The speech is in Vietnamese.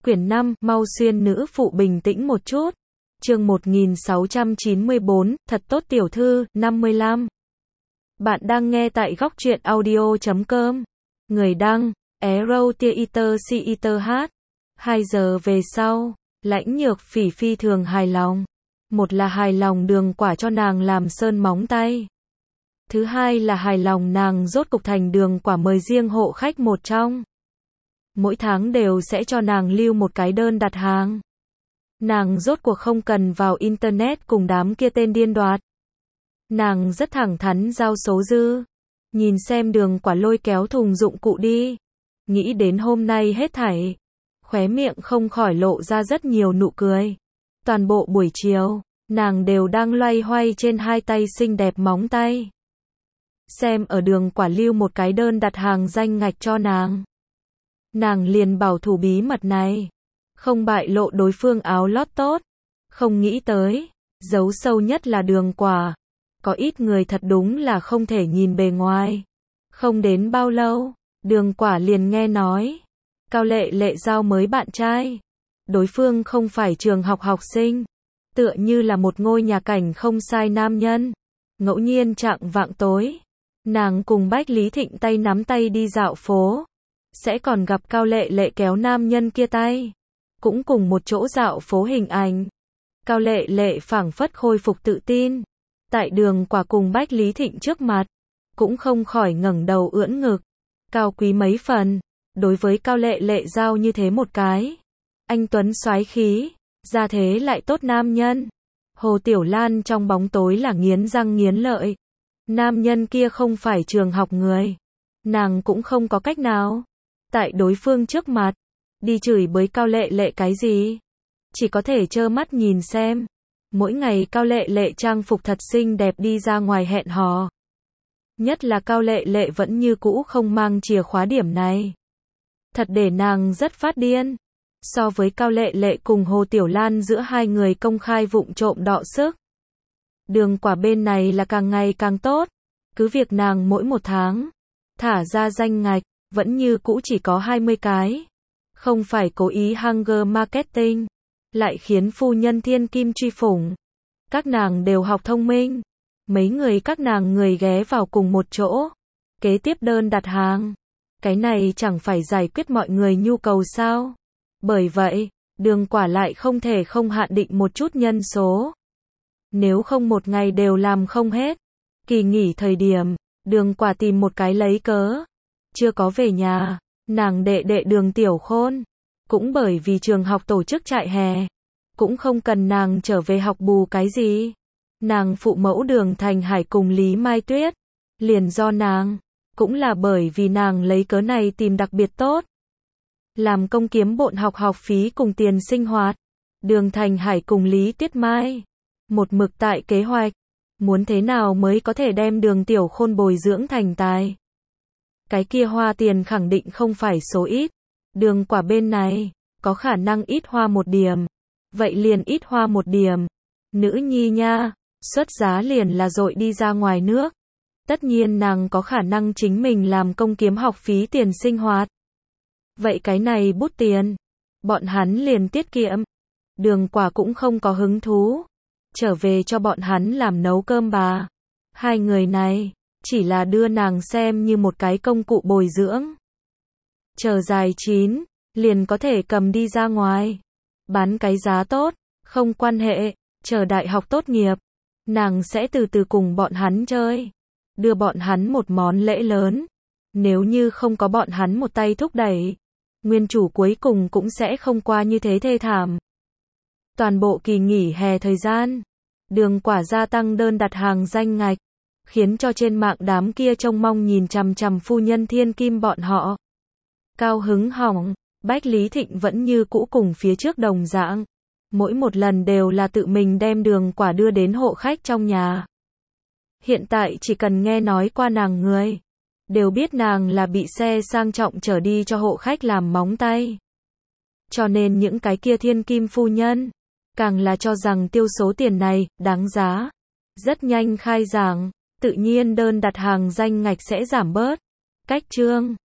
Quyển 5, mau xuyên nữ phụ bình tĩnh một chút. Chương 1694, thật tốt tiểu thư, 55. Bạn đang nghe tại góc truyện audio.com. Người đăng, Arrow Theater CETH. 2 giờ về sau, Lãnh Nhược Phỉ phi thường hài lòng. Một là hài lòng Đường Quả cho nàng làm sơn móng tay. Thứ hai là hài lòng nàng rốt cục thành Đường Quả mời riêng hộ khách một trong. Mỗi tháng đều sẽ cho nàng lưu một cái đơn đặt hàng. Nàng rốt cuộc không cần vào internet cùng đám kia tên điên đoạt. Nàng rất thẳng thắn giao số dư. Nhìn xem Đường Quả lôi kéo thùng dụng cụ đi. Nghĩ đến hôm nay hết thảy. Khóe miệng không khỏi lộ ra rất nhiều nụ cười. Toàn bộ buổi chiều, nàng đều đang loay hoay trên hai tay xinh đẹp móng tay. Xem ở Đường Quả lưu một cái đơn đặt hàng danh ngạch cho nàng. Nàng liền bảo thủ bí mật này. Không bại lộ đối phương áo lót tốt. Không nghĩ tới, giấu sâu nhất là Đường Quả. Có ít người thật đúng là không thể nhìn bề ngoài. Không đến bao lâu, Đường Quả liền nghe nói. Cao Lệ Lệ giao mới bạn trai. Đối phương không phải trường học học sinh. Tựa như là một ngôi nhà cảnh không sai nam nhân. Ngẫu nhiên chạng vạng tối. Nàng cùng Bách Lý Thịnh tay nắm tay đi dạo phố. Sẽ còn gặp Cao Lệ Lệ kéo nam nhân kia tay. Cũng cùng một chỗ dạo phố hình ảnh. Cao Lệ Lệ phảng phất khôi phục tự tin. Tại Đường Quả cùng Bách Lý Thịnh trước mặt. Cũng không khỏi ngẩng đầu ưỡn ngực. Cao quý mấy phần. Đối với Cao Lệ Lệ giao như thế một cái. Anh tuấn soái khí. Gia thế lại tốt nam nhân. Hồ Tiểu Lan trong bóng tối là nghiến răng nghiến lợi. Nam nhân kia không phải trường học người. Nàng cũng không có cách nào. Tại đối phương trước mặt. Đi chửi bới Cao Lệ Lệ cái gì? Chỉ có thể trơ mắt nhìn xem. Mỗi ngày Cao Lệ Lệ trang phục thật xinh đẹp đi ra ngoài hẹn hò. Nhất là Cao Lệ Lệ vẫn như cũ không mang chìa khóa điểm này. Thật để nàng rất phát điên. So với Cao Lệ Lệ cùng Hồ Tiểu Lan giữa hai người công khai vụng trộm đọ sức. Đường Quả bên này là càng ngày càng tốt. Cứ việc nàng mỗi một tháng thả ra danh ngạch, vẫn như cũ chỉ có 20 cái. Không phải cố ý hunger marketing, lại khiến phu nhân thiên kim truy phủng. Các nàng đều học thông minh. Mấy người các nàng người ghé vào cùng một chỗ. Kế tiếp đơn đặt hàng. Cái này chẳng phải giải quyết mọi người nhu cầu sao? Bởi vậy, Đường Quả lại không thể không hạn định một chút nhân số. Nếu không một ngày đều làm không hết. Kỳ nghỉ thời điểm, Đường Quả tìm một cái lấy cớ. Chưa có về nhà, nàng đệ đệ Đường Tiểu Khôn. Cũng bởi vì trường học tổ chức trại hè. Cũng không cần nàng trở về học bù cái gì. Nàng phụ mẫu Đường Thành Hải cùng Lý Mai Tuyết. Liền do nàng. Cũng là bởi vì nàng lấy cớ này tìm đặc biệt tốt. Làm công kiếm bộn học học phí cùng tiền sinh hoạt. Đường Thành Hải cùng Lý Tuyết Mai. Một mực tại kế hoạch. Muốn thế nào mới có thể đem Đường Tiểu Khôn bồi dưỡng thành tài. Cái kia hoa tiền khẳng định không phải số ít. Đường Quả bên này, có khả năng ít hoa một điểm. Vậy liền ít hoa một điểm. Nữ nhi nha, xuất giá liền là dội đi ra ngoài nước. Tất nhiên nàng có khả năng chính mình làm công kiếm học phí tiền sinh hoạt. Vậy cái này bút tiền, bọn hắn liền tiết kiệm. Đường Quả cũng không có hứng thú. Trở về cho bọn hắn làm nấu cơm bà. Hai người này, chỉ là đưa nàng xem như một cái công cụ bồi dưỡng. Chờ dài chín, liền có thể cầm đi ra ngoài. Bán cái giá tốt, không quan hệ, chờ đại học tốt nghiệp. Nàng sẽ từ từ cùng bọn hắn chơi. Đưa bọn hắn một món lễ lớn. Nếu như không có bọn hắn một tay thúc đẩy, nguyên chủ cuối cùng cũng sẽ không qua như thế thê thảm. Toàn bộ kỳ nghỉ hè thời gian, Đường Quả gia tăng đơn đặt hàng danh ngạch, khiến cho trên mạng đám kia trông mong nhìn chằm chằm phu nhân thiên kim bọn họ. Cao hứng hỏng, Bách Lý Thịnh vẫn như cũ cùng phía trước đồng dạng. Mỗi một lần đều là tự mình đem Đường Quả đưa đến hộ khách trong nhà. Hiện tại chỉ cần nghe nói qua nàng người, đều biết nàng là bị xe sang trọng chở đi cho hộ khách làm móng tay. Cho nên những cái kia thiên kim phu nhân, càng là cho rằng tiêu số tiền này, đáng giá. Rất nhanh khai giảng, tự nhiên đơn đặt hàng danh ngạch sẽ giảm bớt. Cách chương